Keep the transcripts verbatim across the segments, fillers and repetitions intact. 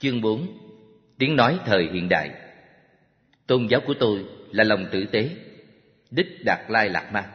Chương bốn. Tiếng nói thời hiện đại. Tôn giáo của tôi là lòng tử tế. Đích Đạt Lai Lạt Ma.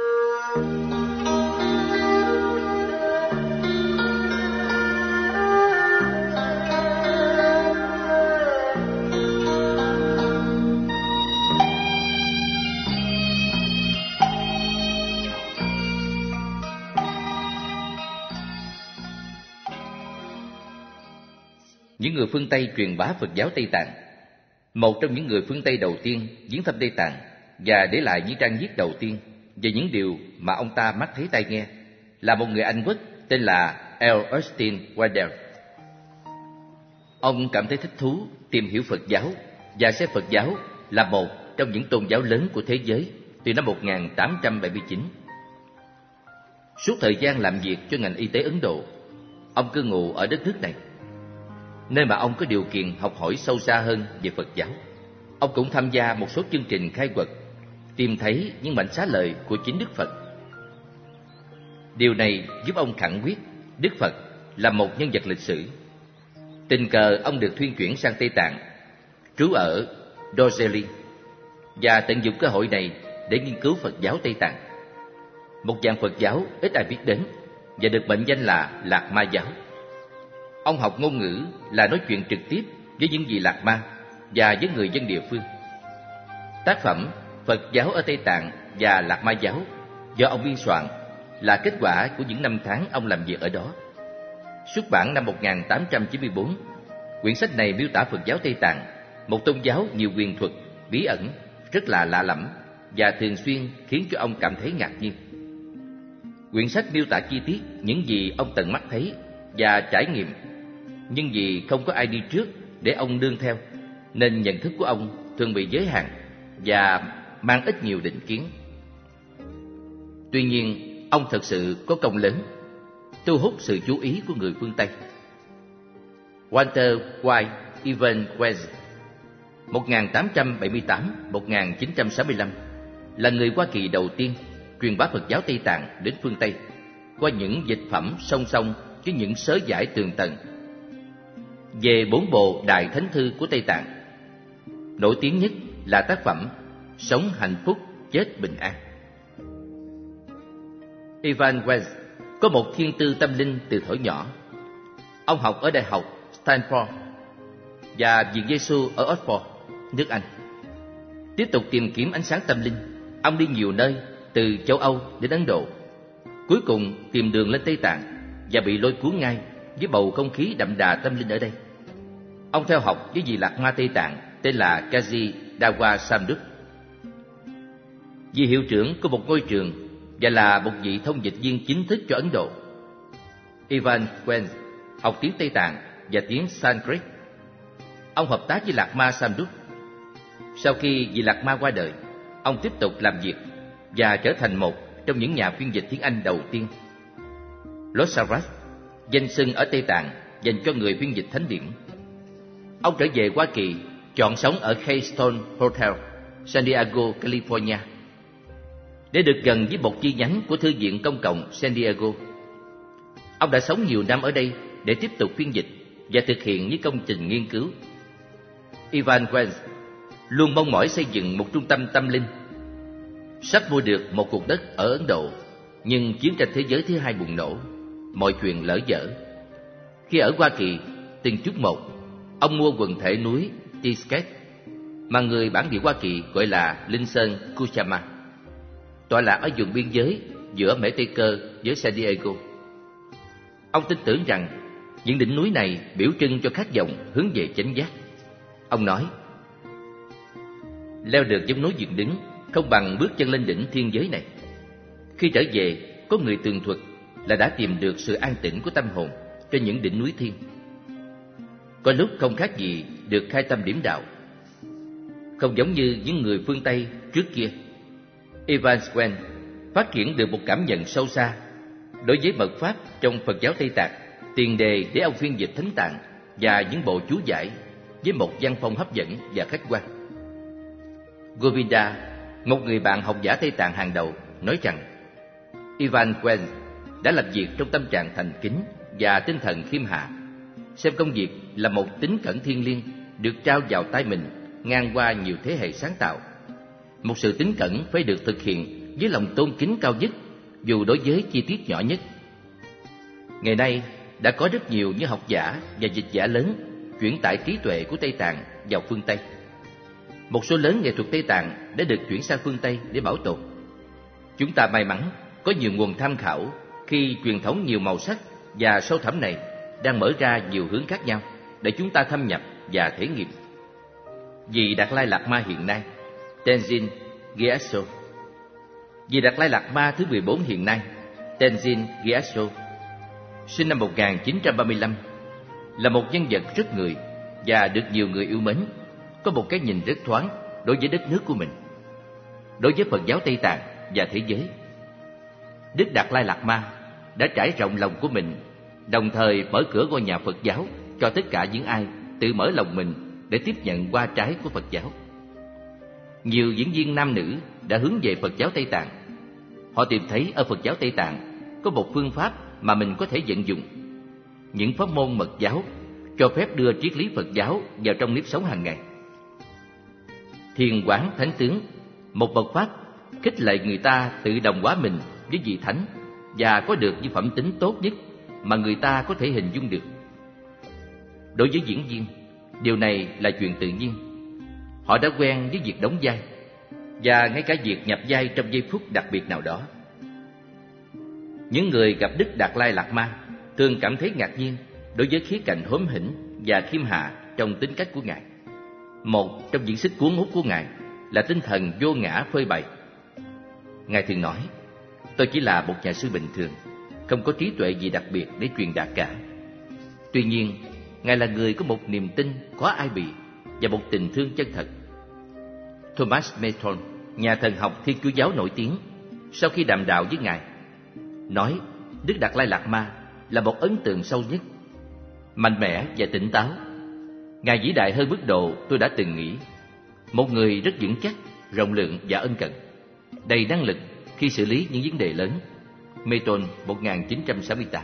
Những người phương Tây truyền bá Phật giáo Tây Tạng. Một trong những người phương Tây đầu tiên viếng thăm Tây Tạng và để lại những trang viết đầu tiên về những điều mà ông ta mắt thấy tai nghe là một người Anh quốc tên là L. Austin Waddell. Ông cảm thấy thích thú tìm hiểu Phật giáo và xem Phật giáo là một trong những tôn giáo lớn của thế giới từ năm một nghìn tám trăm bảy mươi chín. Suốt thời gian làm việc cho ngành y tế Ấn Độ, ông cư ngụ ở đất nước này, nơi mà ông có điều kiện học hỏi sâu xa hơn về Phật giáo. Ông cũng tham gia một số chương trình khai quật, tìm thấy những mảnh xá lợi của chính Đức Phật. Điều này giúp ông khẳng quyết Đức Phật là một nhân vật lịch sử. Tình cờ ông được thuyên chuyển sang Tây Tạng, trú ở Darjeeling, và tận dụng cơ hội này để nghiên cứu Phật giáo Tây Tạng, một dạng Phật giáo ít ai biết đến và được mệnh danh là Lạt Ma giáo. Ông học ngôn ngữ là nói chuyện trực tiếp với những vị Lạt Ma và với người dân địa phương. Tác phẩm Phật giáo ở Tây Tạng và Lạt Ma giáo do ông biên soạn là kết quả của những năm tháng ông làm việc ở đó. Xuất bản năm một nghìn tám trăm chín mươi tư, quyển sách này miêu tả Phật giáo Tây Tạng, một tôn giáo nhiều quyền thuật, bí ẩn, rất là lạ lẫm và thường xuyên khiến cho ông cảm thấy ngạc nhiên. Quyển sách miêu tả chi tiết những gì ông tận mắt thấy và trải nghiệm, nhưng vì không có ai đi trước để ông nương theo, nên nhận thức của ông thường bị giới hạn và mang ít nhiều định kiến. Tuy nhiên, ông thật sự có công lớn, thu hút sự chú ý của người phương Tây. Walter White Evanquez một nghìn tám trăm bảy mươi tám đến một nghìn chín trăm sáu mươi lăm là người Hoa Kỳ đầu tiên truyền bá Phật giáo Tây Tạng đến phương Tây qua những dịch phẩm song song với những sớ giải tường tận về bốn bộ Đại Thánh Thư của Tây Tạng. Nổi tiếng nhất là tác phẩm Sống hạnh phúc, chết bình an. Evanquez có một thiên tư tâm linh từ thuở nhỏ. Ông học ở Đại học Stanford và Viện Giêsu ở Oxford, nước Anh. Tiếp tục tìm kiếm ánh sáng tâm linh, ông đi nhiều nơi từ châu Âu đến Ấn Độ. Cuối cùng tìm đường lên Tây Tạng và bị lôi cuốn ngay với bầu không khí đậm đà tâm linh ở đây. Ông theo học với vị Lạt Ma Tây Tạng tên là Kazi Dawa Samduk, vị hiệu trưởng của một ngôi trường và là một vị thông dịch viên chính thức cho Ấn Độ. Evanquez học tiếng Tây Tạng và tiếng Sanskrit. Ông hợp tác với Lạt Ma Samduk. Sau khi vị Lạt Ma qua đời, ông tiếp tục làm việc và trở thành một trong những nhà phiên dịch tiếng Anh đầu tiên. Losaras, danh xưng ở Tây Tạng dành cho người phiên dịch thánh điển. Ông trở về Hoa Kỳ, chọn sống ở Keystone Hotel, San Diego, California, để được gần với một chi nhánh của Thư viện Công cộng San Diego. Ông đã sống nhiều năm ở đây để tiếp tục phiên dịch và thực hiện những công trình nghiên cứu. Evanquez luôn mong mỏi xây dựng một trung tâm tâm linh. Sắp mua được một cục đất ở Ấn Độ, nhưng chiến tranh thế giới thứ hai bùng nổ, mọi chuyện lỡ dở. Khi ở Hoa Kỳ, từng chút một, ông mua quần thể núi Tisket, mà người bản địa Hoa Kỳ gọi là Linh Sơn Kuchama, tọa lạc ở vùng biên giới giữa Mễ Tây Cơ với San Diego. Ông tin tưởng rằng những đỉnh núi này biểu trưng cho khát vọng hướng về chánh giác. Ông nói, leo được giống núi dựng đứng không bằng bước chân lên đỉnh thiên giới này. Khi trở về, có người tường thuật là đã tìm được sự an tĩnh của tâm hồn trên những đỉnh núi thiên. Có lúc không khác gì được khai tâm điểm đạo. Không giống như những người phương Tây trước kia, Evanquez phát triển được một cảm nhận sâu xa đối với mật pháp trong Phật giáo Tây Tạng, tiền đề để ông phiên dịch Thánh Tạng và những bộ chú giải với một văn phong hấp dẫn và khách quan. Govinda, một người bạn học giả Tây Tạng hàng đầu, nói rằng Evanquez đã làm việc trong tâm trạng thành kính và tinh thần khiêm hạ, xem công việc là một tín cẩn thiêng liêng được trao vào tay mình ngang qua nhiều thế hệ sáng tạo. Một sự tín cẩn phải được thực hiện với lòng tôn kính cao nhất, dù đối với chi tiết nhỏ nhất. Ngày nay, đã có rất nhiều những học giả và dịch giả lớn chuyển tải trí tuệ của Tây Tạng vào phương Tây. Một số lớn nghệ thuật Tây Tạng đã được chuyển sang phương Tây để bảo tồn. Chúng ta may mắn có nhiều nguồn tham khảo khi truyền thống nhiều màu sắc và sâu thẳm này đang mở ra nhiều hướng khác nhau để chúng ta thâm nhập và thể nghiệm. Vị Đạt Lai Lạt Ma hiện nay, Tenzin Gyatso. Vị Đạt Lai Lạt Ma thứ mười bốn hiện nay, Tenzin Gyatso, sinh năm một nghìn chín trăm ba mươi lăm, là một nhân vật rất người và được nhiều người yêu mến, có một cái nhìn rất thoáng đối với đất nước của mình, đối với Phật giáo Tây Tạng và thế giới. Đức Đạt Lai Lạt Ma đã trải rộng lòng của mình, đồng thời mở cửa ngôi nhà Phật giáo cho tất cả những ai tự mở lòng mình để tiếp nhận hoa trái của Phật giáo. Nhiều diễn viên nam nữ đã hướng về Phật giáo Tây Tạng. Họ tìm thấy ở Phật giáo Tây Tạng có một phương pháp mà mình có thể vận dụng. Những pháp môn mật giáo cho phép đưa triết lý Phật giáo vào trong nếp sống hàng ngày. Thiền quán thánh tướng, một Phật pháp khích lệ người ta tự đồng hóa mình với vị thánh và có được những phẩm tính tốt nhất mà người ta có thể hình dung được. Đối với diễn viên, điều này là chuyện tự nhiên. Họ đã quen với việc đóng vai và ngay cả việc nhập vai trong giây phút đặc biệt nào đó. Những người gặp Đức Đạt Lai Lạt Ma thường cảm thấy ngạc nhiên đối với khía cạnh hóm hỉnh và khiêm hạ trong tính cách của Ngài. Một trong những sức cuốn hút của Ngài là tinh thần vô ngã phơi bày. Ngài thường nói, tôi chỉ là một nhà sư bình thường, không có trí tuệ gì đặc biệt để truyền đạt cả. Tuy nhiên, Ngài là người có một niềm tin khó ai bì và một tình thương chân thật. Thomas Merton, nhà thần học Thiên Chúa giáo nổi tiếng, sau khi đàm đạo với Ngài, nói Đức Đạt Lai Lạt Ma là một ấn tượng sâu nhất, mạnh mẽ và tỉnh táo. Ngài vĩ đại hơn mức độ tôi đã từng nghĩ. Một người rất vững chắc, rộng lượng và ân cần, đầy năng lực khi xử lý những vấn đề lớn. Merton, một nghìn chín trăm sáu mươi tám.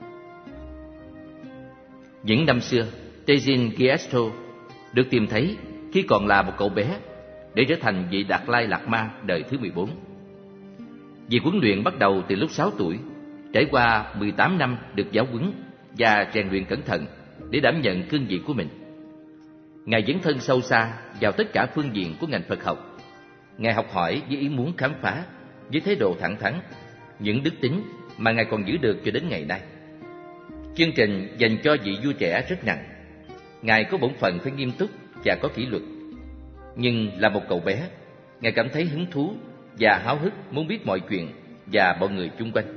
Những năm xưa, Tenzin Gyatso được tìm thấy khi còn là một cậu bé để trở thành vị Đạt Lai Lạt Ma đời thứ mười bốn. Việc huấn luyện bắt đầu từ lúc sáu tuổi, trải qua mười tám năm được giáo huấn và rèn luyện cẩn thận để đảm nhận cương vị của mình. Ngài dấn thân sâu xa vào tất cả phương diện của ngành Phật học. Ngài học hỏi với ý muốn khám phá, với thái độ thẳng thắn, những đức tính mà Ngài còn giữ được cho đến ngày nay. Chương trình dành cho vị vua trẻ rất nặng. Ngài có bổn phận phải nghiêm túc và có kỷ luật. Nhưng là một cậu bé, Ngài cảm thấy hứng thú và háo hức muốn biết mọi chuyện và mọi người chung quanh.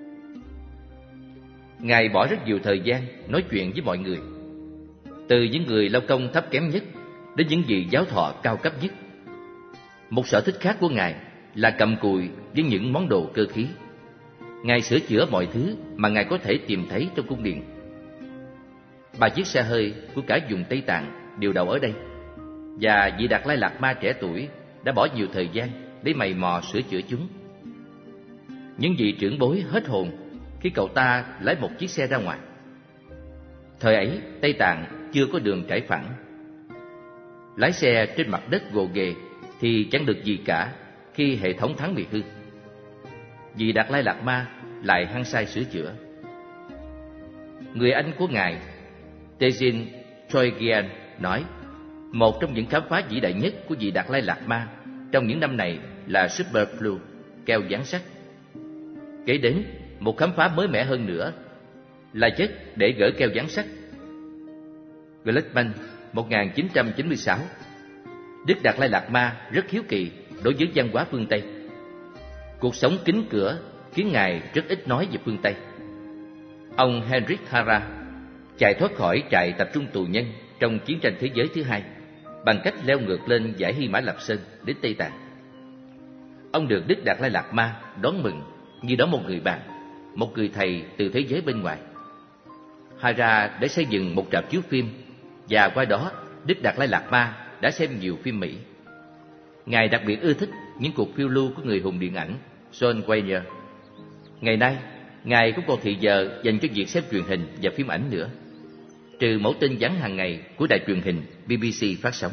Ngài bỏ rất nhiều thời gian nói chuyện với mọi người, từ những người lao công thấp kém nhất đến những vị giáo thọ cao cấp nhất. Một sở thích khác của Ngài là cầm cùi với những món đồ cơ khí. Ngài sửa chữa mọi thứ mà Ngài có thể tìm thấy trong cung điện. Ba chiếc xe hơi của cả vùng Tây Tạng đều đậu ở đây, và vị Đạt Lai Lạt Ma trẻ tuổi đã bỏ nhiều thời gian để mày mò sửa chữa chúng. Những vị trưởng bối hết hồn khi cậu ta lái một chiếc xe ra ngoài. Thời ấy, Tây Tạng chưa có đường trải phẳng. Lái xe trên mặt đất gồ ghề thì chẳng được gì cả khi hệ thống thắng bị hư. Vị Đạt Lai Lạt Ma lại hăng say sửa chữa. Người anh của Ngài, Tenzin Choygyan, nói một trong những khám phá vĩ đại nhất của vị Đạt Lai Lạt Ma trong những năm này là Superflu, keo dán sắt. Kế đến, một khám phá mới mẻ hơn nữa là chất để gỡ keo dán sắt. Gluckman, một nghìn chín trăm chín mươi sáu. Đức Đạt Lai Lạt Ma rất hiếu kỳ đối với văn hóa phương Tây. Cuộc sống kín cửa khiến Ngài rất ít nói về phương Tây. Ông Henrik Hara chạy thoát khỏi trại tập trung tù nhân trong chiến tranh thế giới thứ hai bằng cách leo ngược lên dãy Hy Mã Lạp Sơn đến Tây Tạng. Ông được Đức Đạt Lai Lạt Ma đón mừng như đón một người bạn, một người thầy từ thế giới bên ngoài. Hara đã xây dựng một rạp chiếu phim, và qua đó Đức Đạt Lai Lạt Ma đã xem nhiều phim Mỹ. Ngài đặc biệt ưa thích những cuộc phiêu lưu của người hùng điện ảnh John Wayne. Ngày nay, Ngài cũng còn thì giờ dành cho việc xem truyền hình và phim ảnh nữa. trừ mẫu tin vắn hàng ngày của đài truyền hình B B C phát sóng.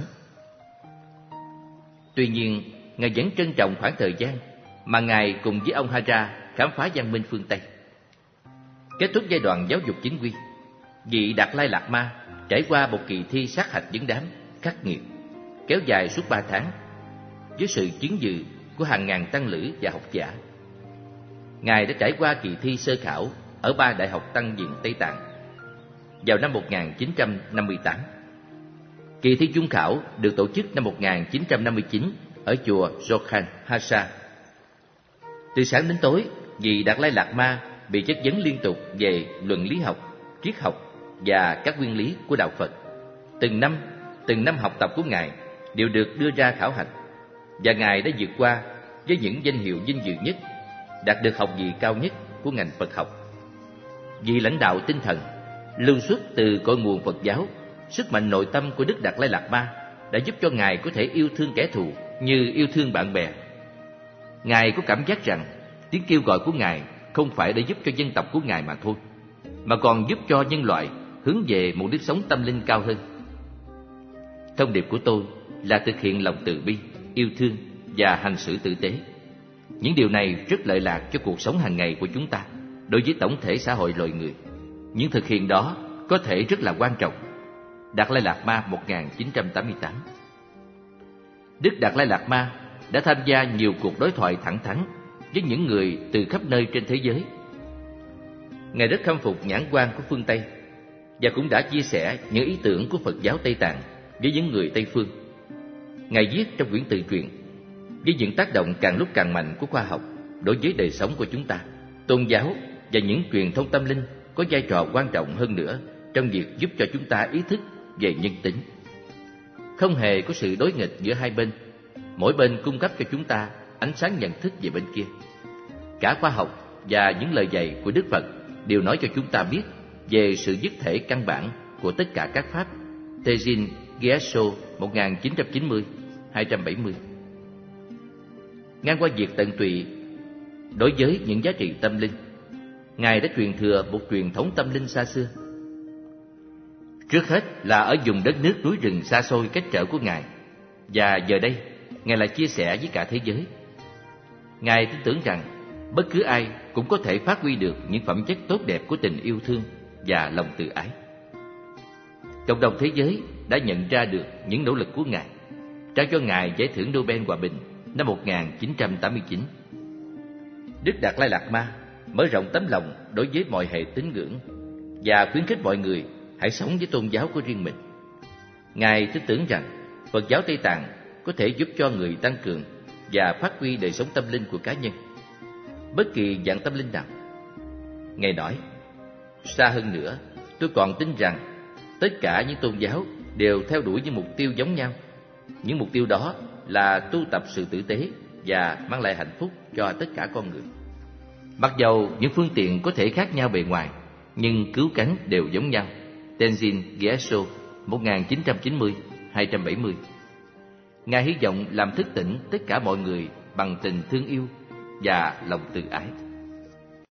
Tuy nhiên, Ngài vẫn trân trọng khoảng thời gian mà Ngài cùng với ông Hara khám phá văn minh phương Tây. Kết thúc giai đoạn giáo dục chính quy, vị Đạt Lai Lạt Ma trải qua một kỳ thi sát hạch vấn đám khắc nghiệt, kéo dài suốt ba tháng, với sự chiến dự của hàng ngàn tăng lữ và học giả. Ngài đã trải qua kỳ thi sơ khảo ở ba đại học tăng viện Tây Tạng vào năm một nghìn chín trăm năm mươi tám. Kỳ thi trung khảo được tổ chức năm một nghìn chín trăm năm mươi chín ở chùa Jokhan Hasa. Từ sáng đến tối, vị Đạt Lai Lạt Ma bị chất vấn liên tục về luận lý học, triết học và các nguyên lý của đạo Phật. Từng năm, từng năm học tập của Ngài đều được đưa ra khảo hạch, và Ngài đã vượt qua với những danh hiệu vinh dự nhất, đạt được học vị cao nhất của ngành Phật học. Vì lãnh đạo tinh thần lưu xuất từ cội nguồn Phật giáo, sức mạnh nội tâm của Đức Đạt Lai Lạt Ma đã giúp cho Ngài có thể yêu thương kẻ thù như yêu thương bạn bè. Ngài có cảm giác rằng tiếng kêu gọi của Ngài không phải để giúp cho dân tộc của Ngài mà thôi, mà còn giúp cho nhân loại hướng về một nếp sống tâm linh cao hơn. Thông điệp của tôi là thực hiện lòng từ bi, yêu thương và hành xử tử tế. Những điều này rất lợi lạc cho cuộc sống hàng ngày của chúng ta đối với tổng thể xã hội loài người. Nhưng thực hiện đó có thể rất là quan trọng. Đạt Lai Lạt Ma một nghìn chín trăm tám mươi tám. Đức Đạt Lai Lạt Ma đã tham gia nhiều cuộc đối thoại thẳng thắn với những người từ khắp nơi trên thế giới. Ngài rất khâm phục nhãn quan của phương Tây và cũng đã chia sẻ những ý tưởng của Phật giáo Tây Tạng với những người Tây phương. Ngài viết trong quyển tự truyện với những tác động càng lúc càng mạnh của khoa học đối với đời sống của chúng ta. Tôn giáo và những truyền thông tâm linh có vai trò quan trọng hơn nữa trong việc giúp cho chúng ta ý thức về nhân tính. Không hề có sự đối nghịch giữa hai bên, mỗi bên cung cấp cho chúng ta ánh sáng nhận thức về bên kia. Cả khoa học và những lời dạy của Đức Phật đều nói cho chúng ta biết về sự nhất thể căn bản của tất cả các pháp. Tenzin Gyatso một nghìn chín trăm chín mươi đến hai trăm bảy mươi. Ngang qua việc tận tụy đối với những giá trị tâm linh, Ngài đã truyền thừa một truyền thống tâm linh xa xưa. Trước hết là ở vùng đất nước núi rừng xa xôi cách trở của Ngài, và giờ đây Ngài lại chia sẻ với cả thế giới. Ngài tin tưởng rằng bất cứ ai cũng có thể phát huy được những phẩm chất tốt đẹp của tình yêu thương và lòng từ ái. Cộng đồng thế giới đã nhận ra được những nỗ lực của Ngài, trao cho Ngài giải thưởng Nobel Hòa bình năm một nghìn chín trăm tám mươi chín. Đức Đạt Lai Lạt Ma mở rộng tấm lòng đối với mọi hệ tín ngưỡng và khuyến khích mọi người hãy sống với tôn giáo của riêng mình. Ngài tin tưởng rằng Phật giáo Tây Tạng có thể giúp cho người tăng cường và phát huy đời sống tâm linh của cá nhân, bất kỳ dạng tâm linh nào. Ngài nói, xa hơn nữa, tôi còn tin rằng tất cả những tôn giáo đều theo đuổi những mục tiêu giống nhau. Những mục tiêu đó là tu tập sự tử tế và mang lại hạnh phúc cho tất cả con người. Mặc dầu những phương tiện có thể khác nhau bề ngoài, nhưng cứu cánh đều giống nhau. Tenzin Gyatso một nghìn chín trăm chín mươi đến hai trăm bảy mươi. Ngài hy vọng làm thức tỉnh tất cả mọi người bằng tình thương yêu và lòng từ ái.